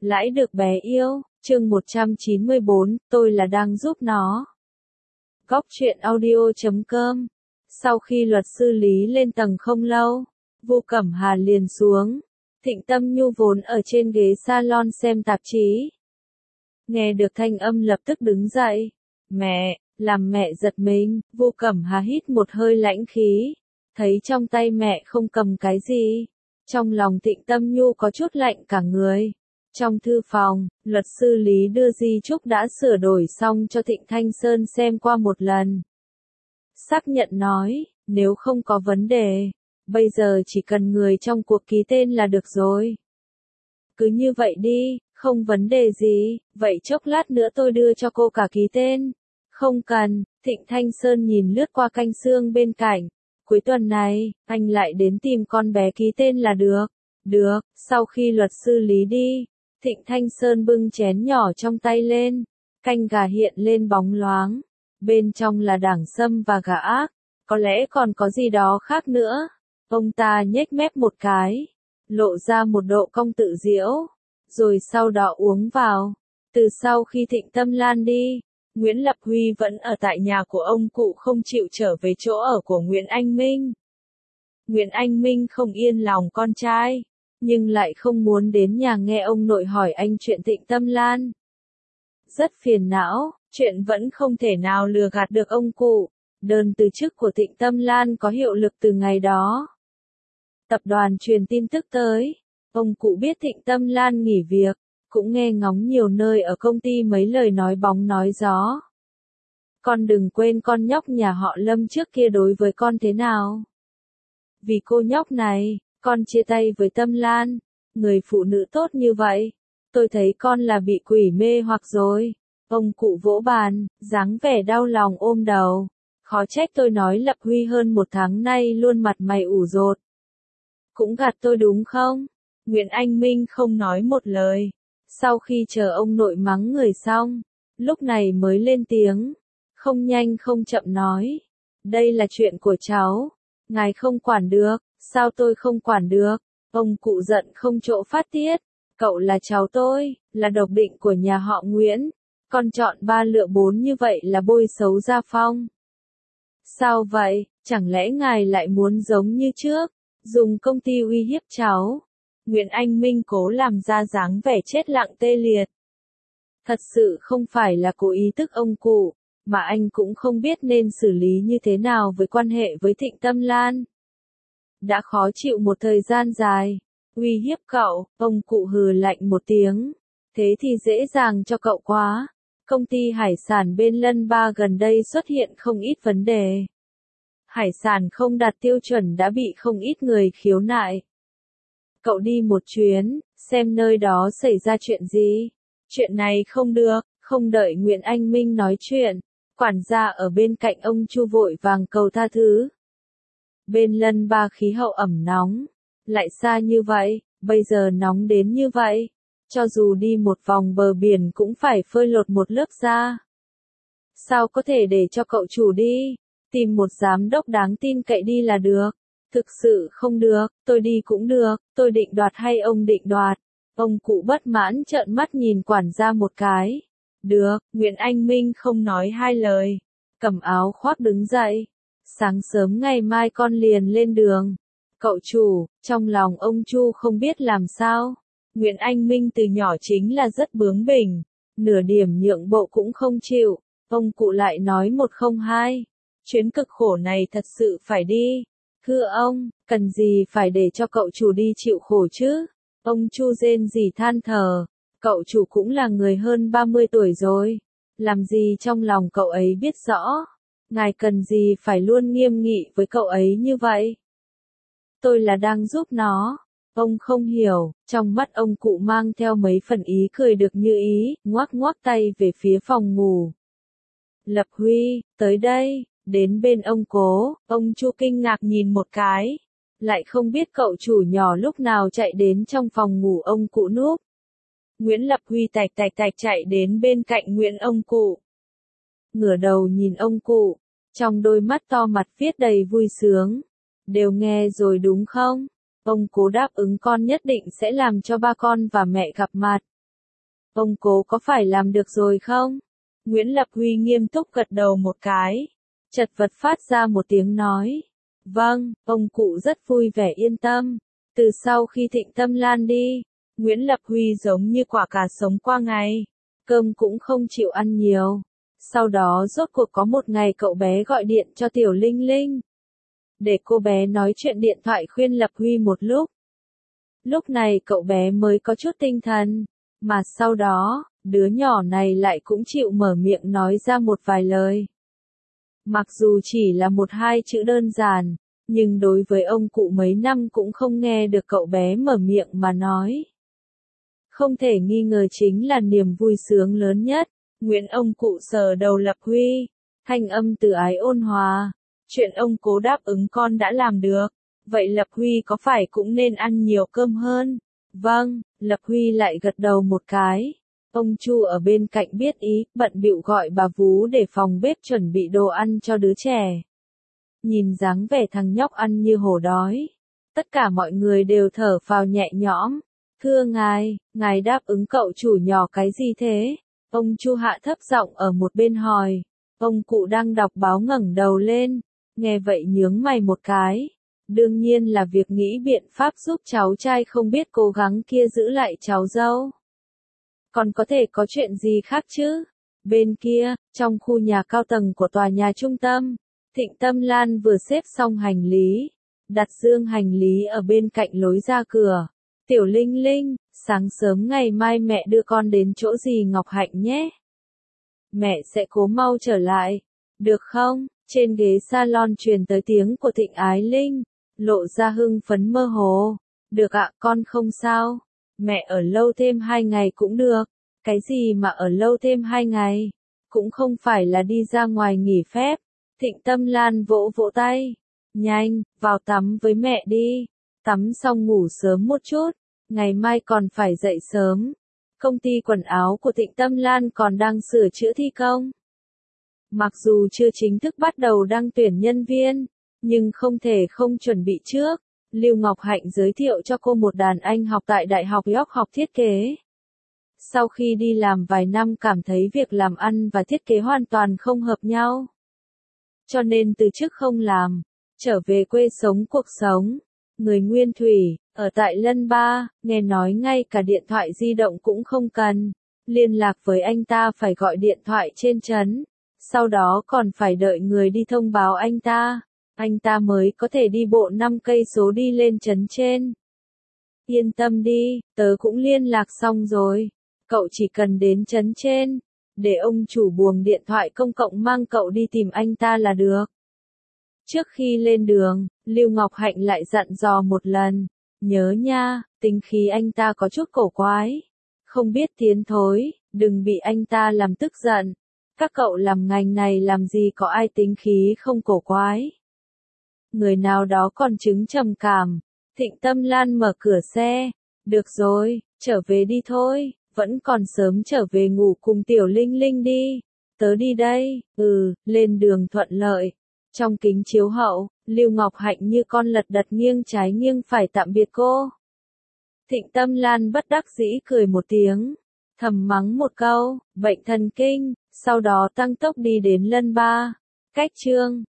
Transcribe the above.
Lãi được bé yêu, chương 194, tôi là đang giúp nó. Góc truyện audio.com. Sau khi luật sư Lý lên tầng không lâu, Vu Cẩm Hà liền xuống. Thịnh Tâm Nhu vốn ở trên ghế salon xem tạp chí. Nghe được thanh âm lập tức đứng dậy. Mẹ, làm mẹ giật mình, Vu Cẩm Hà hít một hơi lãnh khí. Thấy trong tay mẹ không cầm cái gì. Trong lòng Thịnh Tâm Nhu có chút lạnh cả người. Trong thư phòng, luật sư Lý đưa di chúc đã sửa đổi xong cho Thịnh Thanh Sơn xem qua một lần. Xác nhận nói, nếu không có vấn đề, bây giờ chỉ cần người trong cuộc ký tên là được rồi. Cứ như vậy đi, không vấn đề gì, vậy chốc lát nữa tôi đưa cho cô cả ký tên. Không cần, Thịnh Thanh Sơn nhìn lướt qua canh xương bên cạnh. Cuối tuần này, anh lại đến tìm con bé ký tên là được. Được, sau khi luật sư Lý đi, Thịnh Thanh Sơn bưng chén nhỏ trong tay lên. Canh gà hiện lên bóng loáng. Bên trong là đảng sâm và gà ác. Có lẽ còn có gì đó khác nữa. Ông ta nhếch mép một cái. Lộ ra một độ cong tự diễu. Rồi sau đó uống vào. Từ sau khi Thịnh Tâm Lan đi, Nguyễn Lập Huy vẫn ở tại nhà của ông cụ không chịu trở về chỗ ở của Nguyễn Anh Minh. Nguyễn Anh Minh không yên lòng con trai, nhưng lại không muốn đến nhà nghe ông nội hỏi anh chuyện Thịnh Tâm Lan. Rất phiền não, chuyện vẫn không thể nào lừa gạt được ông cụ. Đơn từ chức của Thịnh Tâm Lan có hiệu lực từ ngày đó. Tập đoàn truyền tin tức tới, ông cụ biết Thịnh Tâm Lan nghỉ việc. Cũng nghe ngóng nhiều nơi ở công ty mấy lời nói bóng nói gió. Con đừng quên con nhóc nhà họ Lâm trước kia đối với con thế nào. Vì cô nhóc này, con chia tay với Tâm Lan. Người phụ nữ tốt như vậy, tôi thấy con là bị quỷ mê hoặc rồi. Ông cụ vỗ bàn, dáng vẻ đau lòng ôm đầu. Khó trách tôi nói Lập Huy hơn một tháng nay luôn mặt mày ủ rột. Cũng gạt tôi đúng không? Nguyễn Anh Minh không nói một lời. Sau khi chờ ông nội mắng người xong, lúc này mới lên tiếng, không nhanh không chậm nói, đây là chuyện của cháu, ngài không quản được, sao tôi không quản được, ông cụ giận không chỗ phát tiết, cậu là cháu tôi, là độc định của nhà họ Nguyễn, con chọn 3 lựa 4 như vậy là bôi xấu gia phong. Sao vậy, chẳng lẽ ngài lại muốn giống như trước, dùng công ty uy hiếp cháu? Nguyễn Anh Minh cố làm ra dáng vẻ chết lặng tê liệt. Thật sự không phải là cố ý tức ông cụ, mà anh cũng không biết nên xử lý như thế nào với quan hệ với Thịnh Tâm Lan. Đã khó chịu một thời gian dài, uy hiếp cậu, ông cụ hừ lạnh một tiếng. Thế thì dễ dàng cho cậu quá. Công ty hải sản bên Lân Ba gần đây xuất hiện không ít vấn đề. Hải sản không đạt tiêu chuẩn đã bị không ít người khiếu nại. Cậu đi một chuyến, xem nơi đó xảy ra chuyện gì. Chuyện này không được, không đợi Nguyễn Anh Minh nói chuyện. Quản gia ở bên cạnh ông Chu vội vàng cầu tha thứ. Bên Lân Ba khí hậu ẩm nóng. Lại xa như vậy, bây giờ nóng đến như vậy. Cho dù đi một vòng bờ biển cũng phải phơi lột một lớp da. Sao có thể để cho cậu chủ đi? Tìm một giám đốc đáng tin cậy đi là được. Thực sự không được, tôi đi cũng được, tôi định đoạt hay ông định đoạt? Ông cụ bất mãn trợn mắt nhìn quản gia một cái. Được, Nguyễn Anh Minh không nói hai lời. Cầm áo khoác đứng dậy. Sáng sớm ngày mai con liền lên đường. Cậu chủ, trong lòng ông Chu không biết làm sao. Nguyễn Anh Minh từ nhỏ chính là rất bướng bỉnh. Nửa điểm nhượng bộ cũng không chịu. Ông cụ lại nói 102. Chuyến cực khổ này thật sự phải đi. Thưa ông, cần gì phải để cho cậu chủ đi chịu khổ chứ? Ông Chu rên rỉ than thở. Cậu chủ cũng là người hơn 30 tuổi rồi. Làm gì trong lòng cậu ấy biết rõ. Ngài cần gì phải luôn nghiêm nghị với cậu ấy như vậy? Tôi là đang giúp nó. Ông không hiểu, trong mắt ông cụ mang theo mấy phần ý cười được như ý, ngoắc ngoắc tay về phía phòng ngủ. Lập Huy, tới đây. Đến bên ông cố, ông Chu kinh ngạc nhìn một cái. Lại không biết cậu chủ nhỏ lúc nào chạy đến trong phòng ngủ ông cụ núp. Nguyễn Lập Huy tạch tạch tạch chạy đến bên cạnh Nguyễn ông cụ. Ngửa đầu nhìn ông cụ, trong đôi mắt to mặt viết đầy vui sướng. Đều nghe rồi đúng không? Ông cố đáp ứng con nhất định sẽ làm cho ba con và mẹ gặp mặt. Ông Cố có phải làm được rồi không? Nguyễn Lập Huy nghiêm túc gật đầu một cái. Chật vật phát ra một tiếng nói. Vâng, ông cụ rất vui vẻ yên tâm. Từ sau khi Thịnh Tâm Lan đi, Nguyễn Lập Huy giống như quả cà sống qua ngày. Cơm cũng không chịu ăn nhiều. Sau đó rốt cuộc có một ngày cậu bé gọi điện cho Tiểu Linh Linh. Để cô bé nói chuyện điện thoại khuyên Lập Huy một lúc. Lúc này cậu bé mới có chút tinh thần. Mà sau đó, đứa nhỏ này lại cũng chịu mở miệng nói ra một vài lời. Mặc dù chỉ là một hai chữ đơn giản, nhưng đối với ông cụ mấy năm cũng không nghe được cậu bé mở miệng mà nói. Không thể nghi ngờ chính là niềm vui sướng lớn nhất. Nguyễn ông cụ sờ đầu Lập Huy, thanh âm từ ái ôn hòa. Chuyện ông Cố đáp ứng con đã làm được, vậy Lập Huy có phải cũng nên ăn nhiều cơm hơn? Vâng, Lập Huy lại gật đầu một cái. Ông Chu ở bên cạnh biết ý, bận bịu gọi bà Vú để phòng bếp chuẩn bị đồ ăn cho đứa trẻ. Nhìn dáng vẻ thằng nhóc ăn như hổ đói. Tất cả mọi người đều thở phào nhẹ nhõm. Thưa ngài đáp ứng cậu chủ nhỏ cái gì thế? Ông Chu hạ thấp giọng ở một bên hỏi. Ông cụ đang đọc báo ngẩng đầu lên, nghe vậy nhướng mày một cái. Đương nhiên là việc nghĩ biện pháp giúp cháu trai không biết cố gắng kia giữ lại cháu dâu. Còn có thể có chuyện gì khác chứ? Bên kia, trong khu nhà cao tầng của tòa nhà trung tâm, Thịnh Tâm Lan vừa xếp xong hành lý, đặt dương hành lý ở bên cạnh lối ra cửa. Tiểu Linh Linh, sáng sớm ngày mai mẹ đưa con đến chỗ dì Ngọc Hạnh nhé. Mẹ sẽ cố mau trở lại, được không? Trên ghế salon truyền tới tiếng của Thịnh Ái Linh, lộ ra hưng phấn mơ hồ. Được ạ, con không sao. Mẹ ở lâu thêm 2 ngày cũng được. Cái gì mà ở lâu thêm 2 ngày? Cũng không phải là đi ra ngoài nghỉ phép. Thịnh Tâm Lan vỗ vỗ tay. Nhanh, vào tắm với mẹ đi. Tắm xong ngủ sớm một chút. Ngày mai còn phải dậy sớm. Công ty quần áo của Thịnh Tâm Lan còn đang sửa chữa thi công. Mặc dù chưa chính thức bắt đầu đăng tuyển nhân viên, nhưng không thể không chuẩn bị trước. Lưu Ngọc Hạnh giới thiệu cho cô một đàn anh học tại Đại học York học thiết kế. Sau khi đi làm vài năm cảm thấy việc làm ăn và thiết kế hoàn toàn không hợp nhau. Cho nên từ chức không làm, trở về quê sống cuộc sống. Người Nguyên Thủy, ở tại Lân Ba, nghe nói ngay cả điện thoại di động cũng không cần. Liên lạc với anh ta phải gọi điện thoại trên trấn. Sau đó còn phải đợi người đi thông báo anh ta mới có thể đi bộ 5 cây số đi lên trấn trên. Yên tâm đi, tớ cũng liên lạc xong rồi. Cậu chỉ cần đến trấn trên, để ông chủ buồng điện thoại công cộng mang cậu đi tìm anh ta là được. Trước khi lên đường, Lưu Ngọc Hạnh lại dặn dò một lần. Nhớ nha, tính khí anh ta có chút cổ quái. Không biết tiến thối, đừng bị anh ta làm tức giận. Các cậu làm ngành này làm gì có ai tính khí không cổ quái. Người nào đó còn chứng trầm cảm. Thịnh Tâm Lan mở cửa xe. Được rồi, trở về đi thôi, vẫn còn sớm trở về ngủ cùng Tiểu Linh Linh đi. Tớ đi đây, lên đường thuận lợi. Trong kính chiếu hậu, Lưu Ngọc Hạnh như con lật đật nghiêng trái nghiêng phải tạm biệt cô. Thịnh Tâm Lan bất đắc dĩ cười một tiếng, thầm mắng một câu, bệnh thần kinh, sau đó tăng tốc đi đến Lân Ba. Cách chương